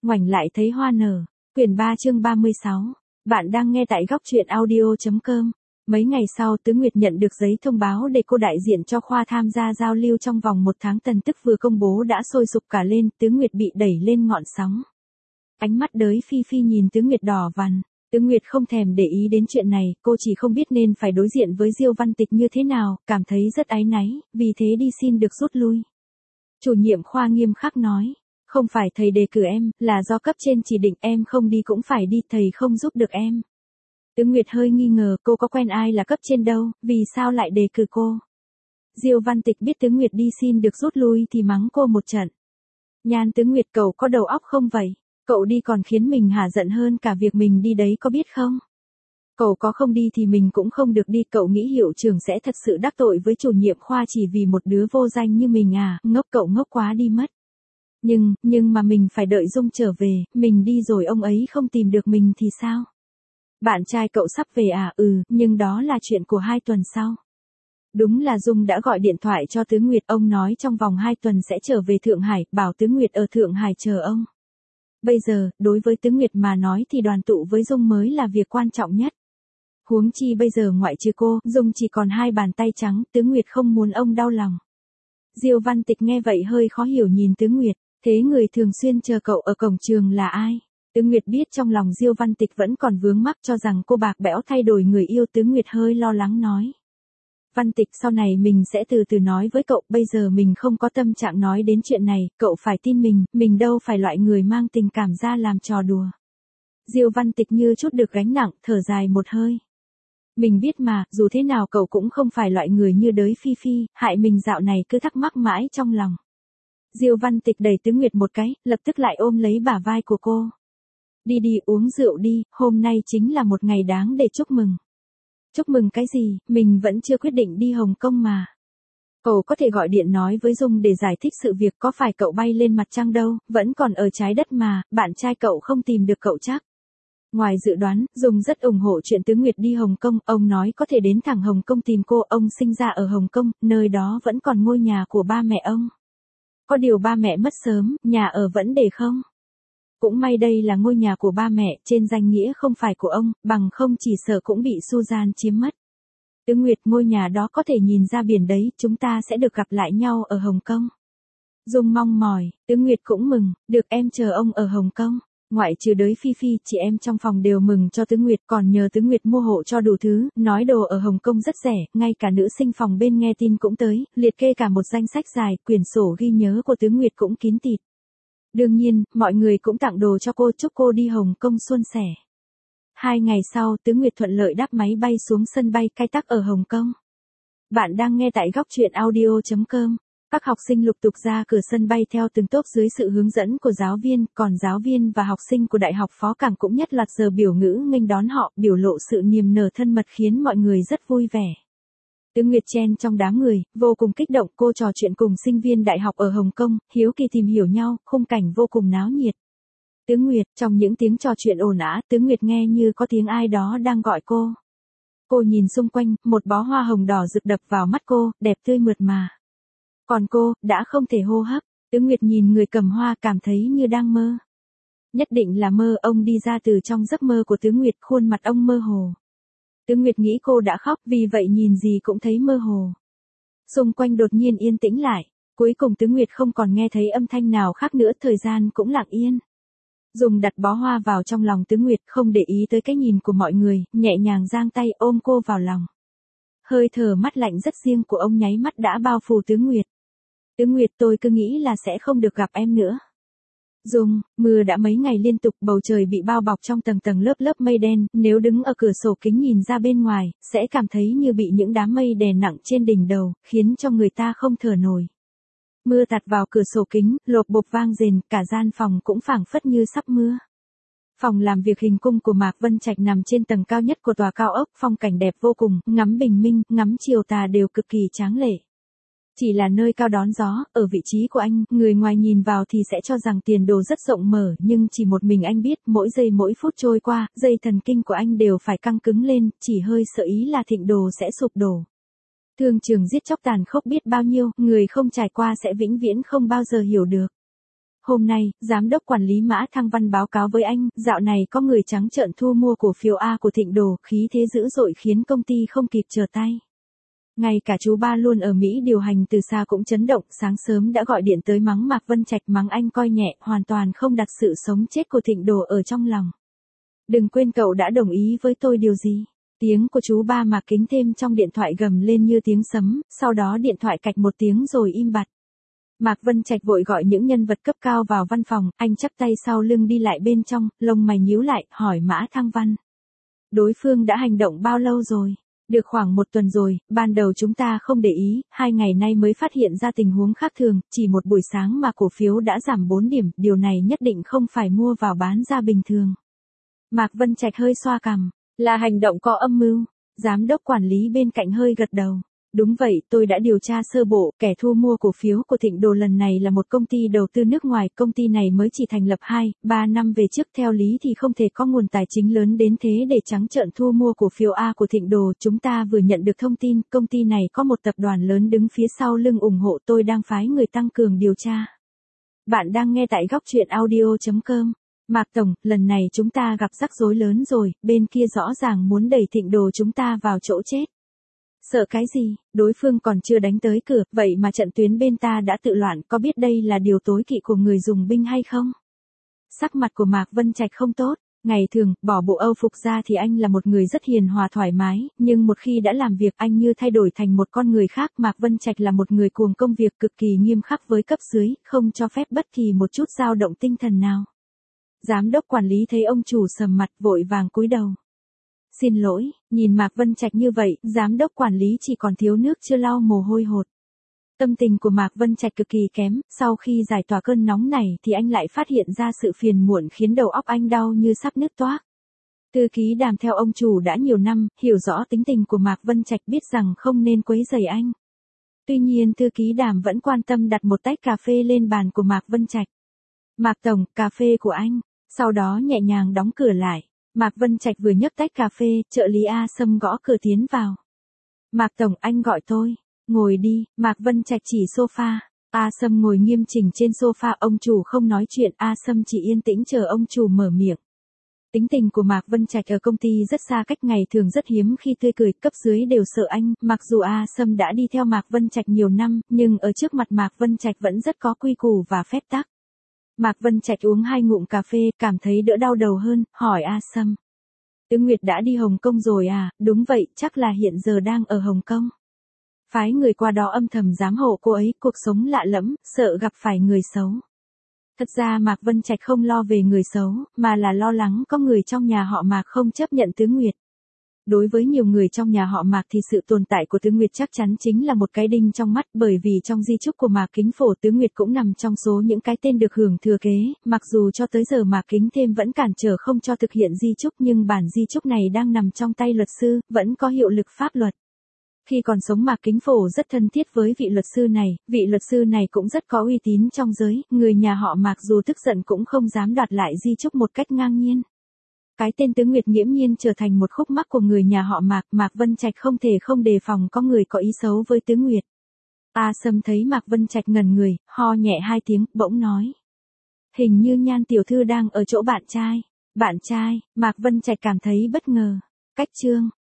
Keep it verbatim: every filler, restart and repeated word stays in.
Ngoảnh lại thấy hoa nở. Quyển ba chương ba mươi sáu. Bạn đang nghe tại góc truyện audio.com. Mấy ngày sau Tứ Nguyệt nhận được giấy thông báo để cô đại diện cho khoa tham gia giao lưu trong vòng một tháng, tin tức vừa công bố đã sôi sục cả lên, Tứ Nguyệt bị đẩy lên ngọn sóng. Ánh mắt đới Phi Phi nhìn Tứ Nguyệt đỏ vằn. Tứ Nguyệt không thèm để ý đến chuyện này, cô chỉ không biết nên phải đối diện với Diêu Văn Tịch như thế nào, cảm thấy rất áy náy, vì thế đi xin được rút lui. Chủ nhiệm khoa nghiêm khắc nói, không phải thầy đề cử em, là do cấp trên chỉ định, em không đi cũng phải đi, thầy không giúp được em. Tứ Nguyệt hơi nghi ngờ, cô có quen ai là cấp trên đâu, vì sao lại đề cử cô. Diêu Văn Tịch biết Tứ Nguyệt đi xin được rút lui thì mắng cô một trận. Nhan Tứ Nguyệt, cậu có đầu óc không vậy? Cậu đi còn khiến mình hả giận hơn cả việc mình đi đấy, có biết không? Cậu có không đi thì mình cũng không được đi, cậu nghĩ hiệu trưởng sẽ thật sự đắc tội với chủ nhiệm khoa chỉ vì một đứa vô danh như mình à, ngốc, cậu ngốc quá đi mất. Nhưng, nhưng mà mình phải đợi Dung trở về, mình đi rồi ông ấy không tìm được mình thì sao? Bạn trai cậu sắp về à? Ừ, nhưng đó là chuyện của hai tuần sau. Đúng là Dung đã gọi điện thoại cho Tứ Nguyệt, ông nói trong vòng hai tuần sẽ trở về Thượng Hải, bảo Tứ Nguyệt ở Thượng Hải chờ ông. Bây giờ, đối với Tứ Nguyệt mà nói thì đoàn tụ với Dung mới là việc quan trọng nhất. Huống chi bây giờ ngoại trừ cô, Dung chỉ còn hai bàn tay trắng, Tứ Nguyệt không muốn ông đau lòng. Diêu Văn Tịch nghe vậy hơi khó hiểu nhìn Tứ Nguyệt, thế người thường xuyên chờ cậu ở cổng trường là ai? Tứ Nguyệt biết trong lòng Diêu Văn Tịch vẫn còn vướng mắc cho rằng cô bạc bẽo thay đổi người yêu, Tứ Nguyệt hơi lo lắng nói. Văn Tịch, sau này mình sẽ từ từ nói với cậu, bây giờ mình không có tâm trạng nói đến chuyện này, cậu phải tin mình, mình đâu phải loại người mang tình cảm ra làm trò đùa. Diêu Văn Tịch như chút được gánh nặng, thở dài một hơi. Mình biết mà, dù thế nào cậu cũng không phải loại người như đới Phi Phi, hại mình dạo này cứ thắc mắc mãi trong lòng. Diêu Văn Tịch đẩy Tứ Nguyệt một cái, lập tức lại ôm lấy bả vai của cô. Đi đi, uống rượu đi, hôm nay chính là một ngày đáng để chúc mừng. Chúc mừng cái gì, mình vẫn chưa quyết định đi Hồng Kông mà. Cậu có thể gọi điện nói với Dung để giải thích sự việc, có phải cậu bay lên mặt trăng đâu, vẫn còn ở trái đất mà, bạn trai cậu không tìm được cậu chắc. Ngoài dự đoán, Dung rất ủng hộ chuyện Tứ Nguyệt đi Hồng Kông, ông nói có thể đến thẳng Hồng Kông tìm cô, ông sinh ra ở Hồng Kông, nơi đó vẫn còn ngôi nhà của ba mẹ ông. Có điều ba mẹ mất sớm, nhà ở vẫn để không. Cũng may đây là ngôi nhà của ba mẹ, trên danh nghĩa không phải của ông, bằng không chỉ sợ cũng bị Susan chiếm mất. Tứ Nguyệt, ngôi nhà đó có thể nhìn ra biển đấy, chúng ta sẽ được gặp lại nhau ở Hồng Kông. Dung mong mỏi, Tứ Nguyệt cũng mừng, được, em chờ ông ở Hồng Kông. Ngoại trừ đới Phi Phi, chị em trong phòng đều mừng cho Tứ Nguyệt, còn nhờ Tứ Nguyệt mua hộ cho đủ thứ, nói đồ ở Hồng Kông rất rẻ, ngay cả nữ sinh phòng bên nghe tin cũng tới, liệt kê cả một danh sách dài, quyển sổ ghi nhớ của Tứ Nguyệt cũng kín tịt. Đương nhiên, mọi người cũng tặng đồ cho cô, chúc cô đi Hồng Kông suôn sẻ. Hai ngày sau, Tứ Nguyệt thuận lợi đáp máy bay xuống sân bay Kai Tak ở Hồng Kông. Bạn đang nghe tại góc truyện audio.com. Các học sinh lục tục ra cửa sân bay theo từng tốp dưới sự hướng dẫn của giáo viên, còn giáo viên và học sinh của Đại học Phó Cảng cũng nhất loạt giờ biểu ngữ nghênh đón họ, biểu lộ sự niềm nở thân mật khiến mọi người rất vui vẻ. Tứ Nguyệt chen trong đám người, vô cùng kích động, cô trò chuyện cùng sinh viên đại học ở Hồng Kông, hiếu kỳ tìm hiểu nhau, khung cảnh vô cùng náo nhiệt. Tứ Nguyệt, trong những tiếng trò chuyện ồn ào, Tứ Nguyệt nghe như có tiếng ai đó đang gọi cô. Cô nhìn xung quanh, một bó hoa hồng đỏ rực đập vào mắt cô, đẹp tươi mượt mà. Còn cô, đã không thể hô hấp. Tứ Nguyệt nhìn người cầm hoa, cảm thấy như đang mơ. Nhất định là mơ, ông đi ra từ trong giấc mơ của Tứ Nguyệt, khuôn mặt ông mơ hồ. Tứ Nguyệt nghĩ cô đã khóc, vì vậy nhìn gì cũng thấy mơ hồ. Xung quanh đột nhiên yên tĩnh lại, cuối cùng Tứ Nguyệt không còn nghe thấy âm thanh nào khác nữa, thời gian cũng lặng yên. Dùng đặt bó hoa vào trong lòng Tứ Nguyệt, không để ý tới cái nhìn của mọi người, nhẹ nhàng giang tay ôm cô vào lòng. Hơi thở mắt lạnh rất riêng của ông nháy mắt đã bao phủ Tứ Nguyệt. Tứ Nguyệt, tôi cứ nghĩ là sẽ không được gặp em nữa. Dung, mưa đã mấy ngày liên tục, bầu trời bị bao bọc trong tầng tầng lớp lớp mây đen, nếu đứng ở cửa sổ kính nhìn ra bên ngoài, sẽ cảm thấy như bị những đám mây đè nặng trên đỉnh đầu, khiến cho người ta không thở nổi. Mưa tạt vào cửa sổ kính, lộp bộp vang rền, cả gian phòng cũng phảng phất như sắp mưa. Phòng làm việc hình cung của Mạc Vân Trạch nằm trên tầng cao nhất của tòa cao ốc, phong cảnh đẹp vô cùng, ngắm bình minh, ngắm chiều tà đều cực kỳ tráng lệ. Chỉ là nơi cao đón gió, ở vị trí của anh, người ngoài nhìn vào thì sẽ cho rằng tiền đồ rất rộng mở, nhưng chỉ một mình anh biết, mỗi giây mỗi phút trôi qua, dây thần kinh của anh đều phải căng cứng lên, chỉ hơi sợ ý là Thịnh Đồ sẽ sụp đổ. Thương trường giết chóc tàn khốc biết bao nhiêu, người không trải qua sẽ vĩnh viễn không bao giờ hiểu được. hôm nay, giám đốc quản lý Mã Thăng Văn báo cáo với anh, dạo này có người trắng trợn thu mua cổ phiếu A của Thịnh Đồ, khí thế dữ dội khiến công ty không kịp trở tay. Ngay cả chú ba luôn ở Mỹ điều hành từ xa cũng chấn động, sáng sớm đã gọi điện tới mắng Mạc Vân Trạch, mắng anh coi nhẹ, hoàn toàn không đặt sự sống chết của Thịnh Đồ ở trong lòng. Đừng quên cậu đã đồng ý với tôi điều gì. Tiếng của chú ba Mạc Kính Thêm trong điện thoại gầm lên như tiếng sấm, sau đó điện thoại cạch một tiếng rồi im bặt. Mạc Vân Trạch vội gọi những nhân vật cấp cao vào văn phòng, anh chắp tay sau lưng đi lại bên trong, lông mày nhíu lại, hỏi Mã Thăng Văn. Đối phương đã hành động bao lâu rồi? Được khoảng một tuần rồi, ban đầu chúng ta không để ý, hai ngày nay mới phát hiện ra tình huống khác thường, chỉ một buổi sáng mà cổ phiếu đã giảm bốn điểm, điều này nhất định không phải mua vào bán ra bình thường. Mạc Vân Trạch hơi xoa cằm, là hành động có âm mưu. Giám đốc quản lý bên cạnh hơi gật đầu. Đúng vậy, tôi đã điều tra sơ bộ, kẻ thu mua cổ phiếu của Thịnh Đồ lần này là một công ty đầu tư nước ngoài, công ty này mới chỉ thành lập hai, ba năm về trước, theo lý thì không thể có nguồn tài chính lớn đến thế để trắng trợn thu mua cổ phiếu A của Thịnh Đồ, chúng ta vừa nhận được thông tin, công ty này có một tập đoàn lớn đứng phía sau lưng ủng hộ, tôi đang phái người tăng cường điều tra. Bạn đang nghe tại góc truyện audio chấm com. Mạc Tổng, lần này chúng ta gặp rắc rối lớn rồi, bên kia rõ ràng muốn đẩy Thịnh Đồ chúng ta vào chỗ chết. Sợ cái gì, đối phương còn chưa đánh tới cửa, vậy mà trận tuyến bên ta đã tự loạn, có biết đây là điều tối kỵ của người dùng binh hay không? Sắc mặt của Mạc Vân Trạch không tốt, ngày thường, bỏ bộ Âu phục ra thì anh là một người rất hiền hòa thoải mái, nhưng một khi đã làm việc anh như thay đổi thành một con người khác. Mạc Vân Trạch là một người cuồng công việc cực kỳ nghiêm khắc với cấp dưới, không cho phép bất kỳ một chút dao động tinh thần nào. Giám đốc quản lý thấy ông chủ sầm mặt vội vàng cúi đầu. Xin lỗi, nhìn Mạc Vân Trạch như vậy, giám đốc quản lý chỉ còn thiếu nước chưa lau mồ hôi hột. Tâm tình của Mạc Vân Trạch cực kỳ kém, sau khi giải tỏa cơn nóng này thì anh lại phát hiện ra sự phiền muộn khiến đầu óc anh đau như sắp nứt toác. Thư ký Đàm theo ông chủ đã nhiều năm, hiểu rõ tính tình của Mạc Vân Trạch, biết rằng không nên quấy rầy anh. Tuy nhiên thư ký Đàm vẫn quan tâm đặt một tách cà phê lên bàn của Mạc Vân Trạch. Mạc Tổng, cà phê của anh, sau đó nhẹ nhàng đóng cửa lại. Mạc Vân Trạch vừa nhấc tách cà phê, trợ lý A Sâm gõ cửa tiến vào. Mạc Tổng, anh gọi tôi. Ngồi đi, Mạc Vân Trạch chỉ sofa. A Sâm ngồi nghiêm chỉnh trên sofa, ông chủ không nói chuyện, A Sâm chỉ yên tĩnh chờ ông chủ mở miệng. Tính tình của Mạc Vân Trạch ở công ty rất xa cách, ngày thường rất hiếm khi tươi cười, cấp dưới đều sợ anh, mặc dù A Sâm đã đi theo Mạc Vân Trạch nhiều năm, nhưng ở trước mặt Mạc Vân Trạch vẫn rất có quy củ và phép tắc. Mạc Vân Trạch uống hai ngụm cà phê, cảm thấy đỡ đau đầu hơn, hỏi A Sâm. Tứ Nguyệt đã đi Hồng Kông rồi à? Đúng vậy, chắc là hiện giờ đang ở Hồng Kông. Phái người qua đó âm thầm giám hộ cô ấy, cuộc sống lạ lẫm, sợ gặp phải người xấu. Thật ra Mạc Vân Trạch không lo về người xấu, mà là lo lắng có người trong nhà họ Mạc không chấp nhận Tứ Nguyệt. Đối với nhiều người trong nhà họ Mạc thì sự tồn tại của Tứ Nguyệt chắc chắn chính là một cái đinh trong mắt, bởi vì trong di chúc của Mạc Kính Phổ, Tứ Nguyệt cũng nằm trong số những cái tên được hưởng thừa kế, mặc dù cho tới giờ Mạc Kính Thêm vẫn cản trở không cho thực hiện di chúc, nhưng bản di chúc này đang nằm trong tay luật sư, vẫn có hiệu lực pháp luật. Khi còn sống Mạc Kính Phổ rất thân thiết với vị luật sư này, vị luật sư này cũng rất có uy tín trong giới, người nhà họ Mạc dù tức giận cũng không dám đoạt lại di chúc một cách ngang nhiên. Cái tên Tứ Nguyệt nghiễm nhiên trở thành một khúc mắc của người nhà họ Mạc, Mạc Vân Trạch không thể không đề phòng có người có ý xấu với Tứ Nguyệt. A Sâm thấy Mạc Vân Trạch ngẩn người, ho nhẹ hai tiếng, bỗng nói. Hình như Nhan tiểu thư đang ở chỗ bạn trai. Bạn trai, Mạc Vân Trạch cảm thấy bất ngờ. Cách chương.